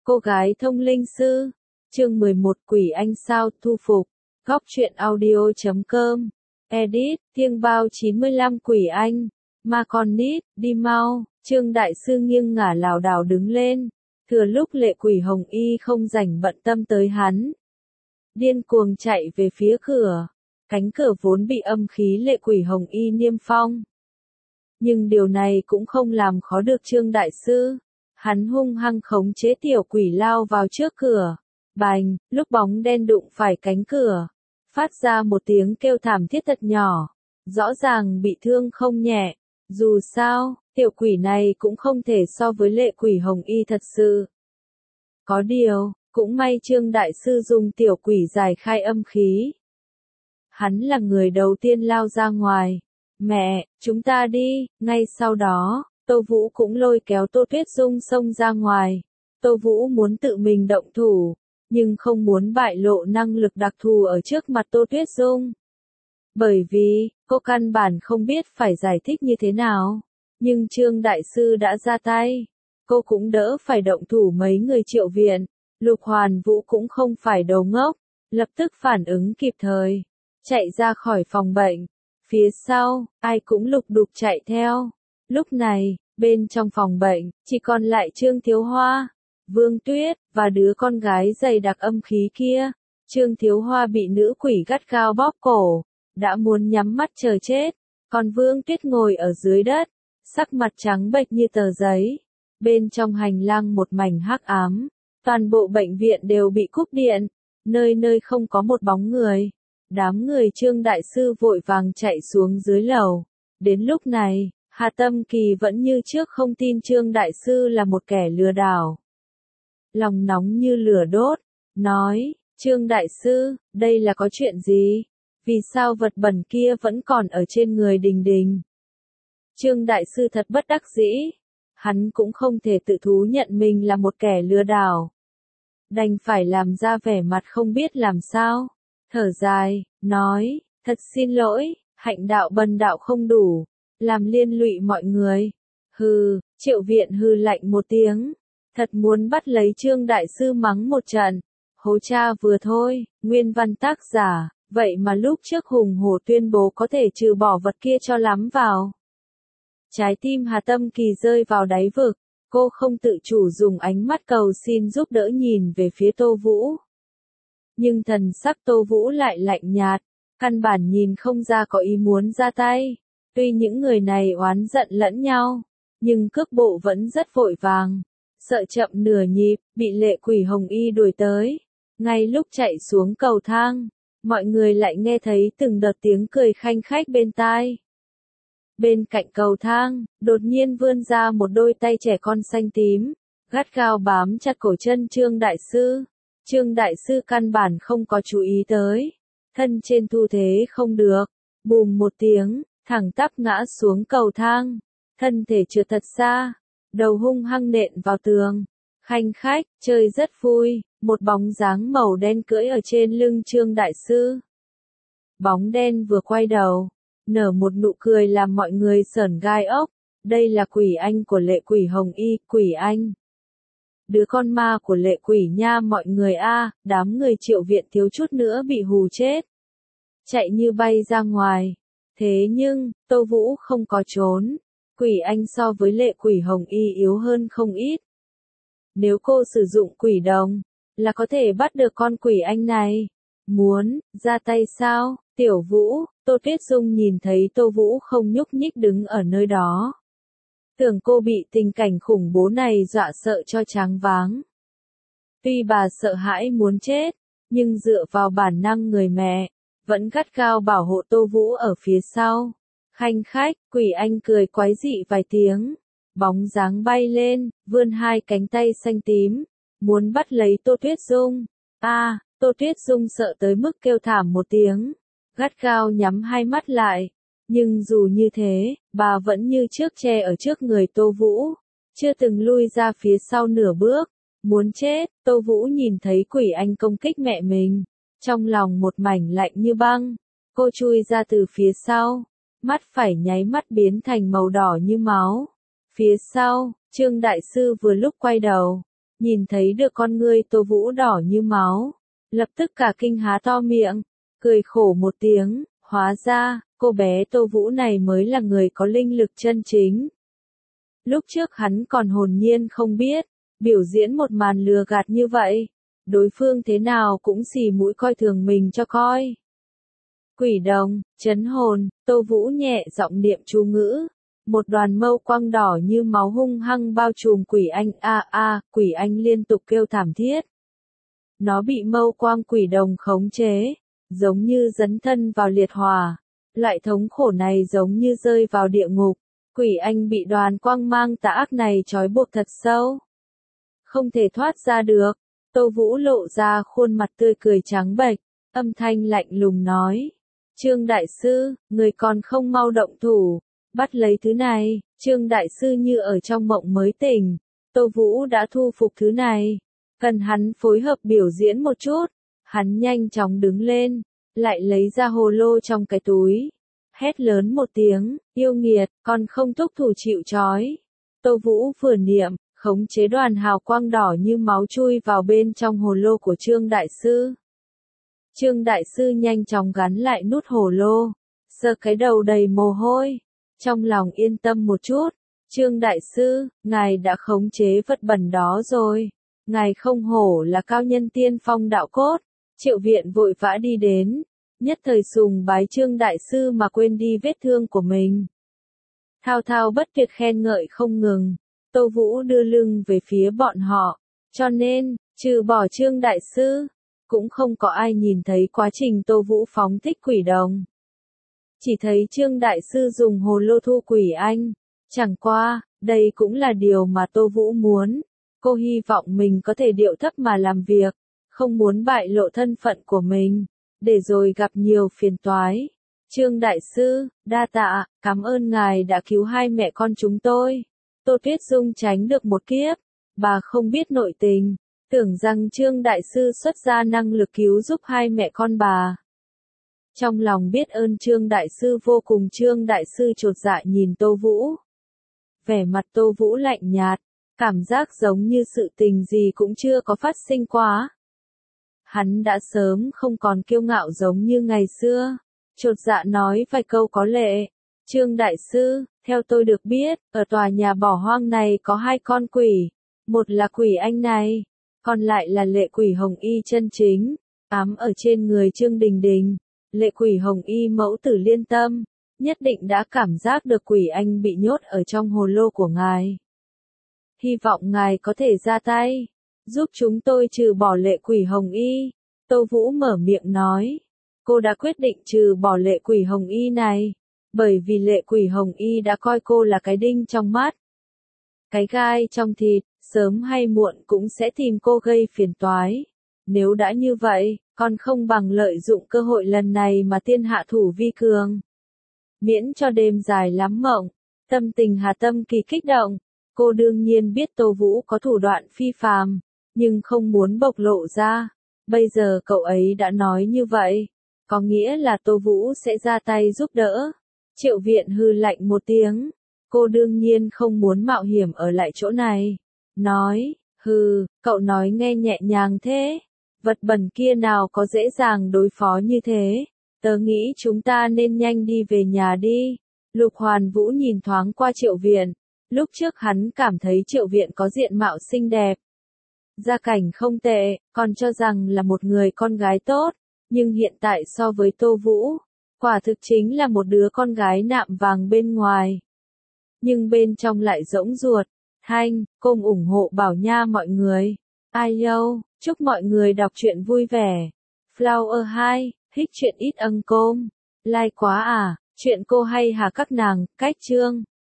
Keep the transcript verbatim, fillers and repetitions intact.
Cô gái thông linh sư. Chương mười một Quỷ Anh sao thu phục. Góc truyện audio chấm com. Edit, Thiêng Bao chín mươi lăm Quỷ Anh. Ma con nít, đi mau. Trương Đại Sư nghiêng ngả lảo đảo đứng lên. Thừa lúc Lệ Quỷ Hồng Y không rảnh bận tâm tới hắn. Điên cuồng chạy về phía cửa. Cánh cửa vốn bị âm khí Lệ Quỷ Hồng Y niêm phong. Nhưng điều này cũng không làm khó được Trương Đại Sư. Hắn hung hăng khống chế tiểu quỷ lao vào trước cửa. Bành, lúc bóng đen đụng phải cánh cửa. Phát ra một tiếng kêu thảm thiết thật nhỏ. Rõ ràng bị thương không nhẹ. Dù sao, tiểu quỷ này cũng không thể so với Lệ Quỷ Hồng Y thật sự. Có điều, cũng may Trương Đại Sư dùng tiểu quỷ giải khai âm khí. Hắn là người đầu tiên lao ra ngoài. Mẹ, chúng ta đi. Ngay sau đó, Tô Vũ cũng lôi kéo Tô Tuyết Dung xông ra ngoài. Tô Vũ muốn tự mình động thủ, nhưng không muốn bại lộ năng lực đặc thù ở trước mặt Tô Tuyết Dung. Bởi vì, cô căn bản không biết phải giải thích như thế nào. Nhưng Trương Đại Sư đã ra tay. Cô cũng đỡ phải động thủ mấy người Triệu Viện. Lục Hoàn Vũ cũng không phải đầu ngốc. Lập tức phản ứng kịp thời. Chạy ra khỏi phòng bệnh. Phía sau, ai cũng lục đục chạy theo. Lúc này, bên trong phòng bệnh, chỉ còn lại Trương Thiếu Hoa, Vương Tuyết, và đứa con gái dày đặc âm khí kia. Trương Thiếu Hoa bị nữ quỷ gắt gao bóp cổ, đã muốn nhắm mắt chờ chết. Còn Vương Tuyết ngồi ở dưới đất, sắc mặt trắng bệch như tờ giấy. Bên trong hành lang một mảnh hắc ám, toàn bộ bệnh viện đều bị cúp điện, nơi nơi không có một bóng người. Đám người Trương Đại Sư vội vàng chạy xuống dưới lầu. Đến lúc này, Hà Tâm Kỳ vẫn như trước không tin Trương Đại Sư là một kẻ lừa đảo. Lòng nóng như lửa đốt, nói, Trương Đại Sư, đây là có chuyện gì? Vì sao vật bẩn kia vẫn còn ở trên người Đình Đình? Trương Đại Sư thật bất đắc dĩ. Hắn cũng không thể tự thú nhận mình là một kẻ lừa đảo. Đành phải làm ra vẻ mặt không biết làm sao. Thở dài, nói, thật xin lỗi, hạnh đạo bần đạo không đủ, làm liên lụy mọi người. Hừ, Triệu Viện hừ lạnh một tiếng, thật muốn bắt lấy Trương Đại Sư mắng một trận. Hố cha vừa thôi, nguyên văn tác giả, vậy mà lúc trước hùng hổ tuyên bố có thể trừ bỏ vật kia cho lắm vào. Trái tim Hà Tâm Kỳ rơi vào đáy vực, cô không tự chủ dùng ánh mắt cầu xin giúp đỡ nhìn về phía Tô Vũ. Nhưng thần sắc Tô Vũ lại lạnh nhạt, căn bản nhìn không ra có ý muốn ra tay. Tuy những người này oán giận lẫn nhau, nhưng cước bộ vẫn rất vội vàng. Sợ chậm nửa nhịp, bị Lệ Quỷ Hồng Y đuổi tới. Ngay lúc chạy xuống cầu thang, mọi người lại nghe thấy từng đợt tiếng cười khanh khách bên tai. Bên cạnh cầu thang, đột nhiên vươn ra một đôi tay trẻ con xanh tím, gắt gao bám chặt cổ chân Trương Đại Sư. Trương Đại Sư căn bản không có chú ý tới. Thân trên thu thế không được. Bùm một tiếng, thẳng tắp ngã xuống cầu thang. Thân thể trượt thật xa. Đầu hung hăng nện vào tường. Khanh khách, chơi rất vui. Một bóng dáng màu đen cưỡi ở trên lưng Trương Đại Sư. Bóng đen vừa quay đầu, nở một nụ cười làm mọi người sởn gai ốc. Đây là Quỷ Anh của Lệ Quỷ Hồng Y, Quỷ Anh. Đứa con ma của Lệ Quỷ nha mọi người a, đám người Triệu Viện thiếu chút nữa bị hù chết. Chạy như bay ra ngoài. Thế nhưng, Tô Vũ không có trốn. Quỷ Anh so với Lệ Quỷ Hồng Y yếu hơn không ít. Nếu cô sử dụng quỷ đồng, là có thể bắt được con Quỷ Anh này. Muốn, ra tay sao? Tiểu Vũ, Tô Tuyết Dung nhìn thấy Tô Vũ không nhúc nhích đứng ở nơi đó. Tưởng cô bị tình cảnh khủng bố này dọa sợ cho choáng váng. Tuy bà sợ hãi muốn chết, nhưng dựa vào bản năng người mẹ, vẫn gắt gao bảo hộ Tô Vũ ở phía sau. Khanh khách, Quỷ Anh cười quái dị vài tiếng. Bóng dáng bay lên, vươn hai cánh tay xanh tím, muốn bắt lấy Tô Tuyết Dung. A, à, Tô Tuyết Dung sợ tới mức kêu thảm một tiếng, gắt gao nhắm hai mắt lại. Nhưng dù như thế, bà vẫn như trước che ở trước người Tô Vũ, chưa từng lui ra phía sau nửa bước. Muốn chết, Tô Vũ nhìn thấy Quỷ Anh công kích mẹ mình, trong lòng một mảnh lạnh như băng. Cô chui ra từ phía sau, mắt phải nháy mắt biến thành màu đỏ như máu. Phía sau, Trương Đại Sư vừa lúc quay đầu, nhìn thấy được con ngươi Tô Vũ đỏ như máu, lập tức cả kinh há to miệng, cười khổ một tiếng, hóa ra, cô bé Tô Vũ này mới là người có linh lực chân chính. Lúc trước hắn còn hồn nhiên không biết, biểu diễn một màn lừa gạt như vậy, đối phương thế nào cũng xì mũi coi thường mình cho coi. Quỷ đồng, chấn hồn, Tô Vũ nhẹ giọng niệm chú ngữ, một đoàn mâu quang đỏ như máu hung hăng bao trùm quỷ anh, a a, quỷ anh liên tục kêu thảm thiết. Nó bị mâu quang quỷ đồng khống chế, giống như dấn thân vào liệt hỏa, loại thống khổ này giống như rơi vào địa ngục, quỷ anh bị đoàn quang mang tà ác này trói buộc thật sâu, không thể thoát ra được. Tô Vũ lộ ra khuôn mặt tươi cười trắng bệch, âm thanh lạnh lùng nói, Trương Đại Sư, người còn không mau động thủ, bắt lấy thứ này. Trương Đại Sư như ở trong mộng mới tỉnh, Tô Vũ đã thu phục thứ này, cần hắn phối hợp biểu diễn một chút. Hắn nhanh chóng đứng lên, lại lấy ra hồ lô trong cái túi, hét lớn một tiếng, yêu nghiệt, còn không thúc thủ chịu trói. Tô Vũ vừa niệm, khống chế đoàn hào quang đỏ như máu chui vào bên trong hồ lô của Trương Đại Sư. Trương Đại Sư nhanh chóng gắn lại nút hồ lô, sờ cái đầu đầy mồ hôi, trong lòng yên tâm một chút. Trương Đại Sư, ngài đã khống chế vật bẩn đó rồi, ngài không hổ là cao nhân tiên phong đạo cốt. Triệu Viện vội vã đi đến, nhất thời sùng bái Trương Đại Sư mà quên đi vết thương của mình. Thao thao bất tuyệt khen ngợi không ngừng, Tô Vũ đưa lưng về phía bọn họ, cho nên, trừ bỏ Trương Đại Sư, cũng không có ai nhìn thấy quá trình Tô Vũ phóng thích quỷ đồng. Chỉ thấy Trương Đại Sư dùng hồ lô thu quỷ anh, chẳng qua, đây cũng là điều mà Tô Vũ muốn. Cô hy vọng mình có thể điệu thấp mà làm việc, không muốn bại lộ thân phận của mình, để rồi gặp nhiều phiền toái. Trương Đại Sư, đa tạ, cảm ơn ngài đã cứu hai mẹ con chúng tôi. Tô Tuyết Dung tránh được một kiếp, bà không biết nội tình, tưởng rằng Trương Đại Sư xuất ra năng lực cứu giúp hai mẹ con bà. Trong lòng biết ơn Trương Đại Sư vô cùng, Trương Đại Sư chột dạ nhìn Tô Vũ. Vẻ mặt Tô Vũ lạnh nhạt, cảm giác giống như sự tình gì cũng chưa có phát sinh quá. Hắn đã sớm không còn kiêu ngạo giống như ngày xưa, chột dạ nói vài câu có lệ. Trương Đại Sư, theo tôi được biết, ở tòa nhà bỏ hoang này có hai con quỷ, một là quỷ anh này, còn lại là lệ quỷ hồng y chân chính, ám ở trên người Trương Đình Đình. Lệ quỷ hồng y mẫu tử Liên Tâm, nhất định đã cảm giác được quỷ anh bị nhốt ở trong hồ lô của ngài. Hy vọng ngài có thể ra tay, giúp chúng tôi trừ bỏ lệ quỷ hồng y. Tô Vũ mở miệng nói, cô đã quyết định trừ bỏ lệ quỷ hồng y này, bởi vì lệ quỷ hồng y đã coi cô là cái đinh trong mắt, cái gai trong thịt, sớm hay muộn cũng sẽ tìm cô gây phiền toái. Nếu đã như vậy, còn không bằng lợi dụng cơ hội lần này mà tiên hạ thủ vi cường. Miễn cho đêm dài lắm mộng, tâm tình Hà Tâm Kỳ kích động. Cô đương nhiên biết Tô Vũ có thủ đoạn phi phàm, nhưng không muốn bộc lộ ra. Bây giờ cậu ấy đã nói như vậy, có nghĩa là Tô Vũ sẽ ra tay giúp đỡ. Triệu Viện hừ lạnh một tiếng, cô đương nhiên không muốn mạo hiểm ở lại chỗ này. Nói, hừ, cậu nói nghe nhẹ nhàng thế. Vật bẩn kia nào có dễ dàng đối phó như thế. Tớ nghĩ chúng ta nên nhanh đi về nhà đi. Lục Hoàn Vũ nhìn thoáng qua Triệu Viện. Lúc trước hắn cảm thấy Triệu Viện có diện mạo xinh đẹp, gia cảnh không tệ, còn cho rằng là một người con gái tốt. Nhưng hiện tại so với Tô Vũ, quả thực chính là một đứa con gái nạm vàng bên ngoài, nhưng bên trong lại rỗng ruột. Thanh, cùng ủng hộ Bảo Nha mọi người. Ai yêu, chúc mọi người đọc truyện vui vẻ. Flower hai, thích truyện ít âng côm. Like quá à, chuyện cô hay hà các nàng, cách chương.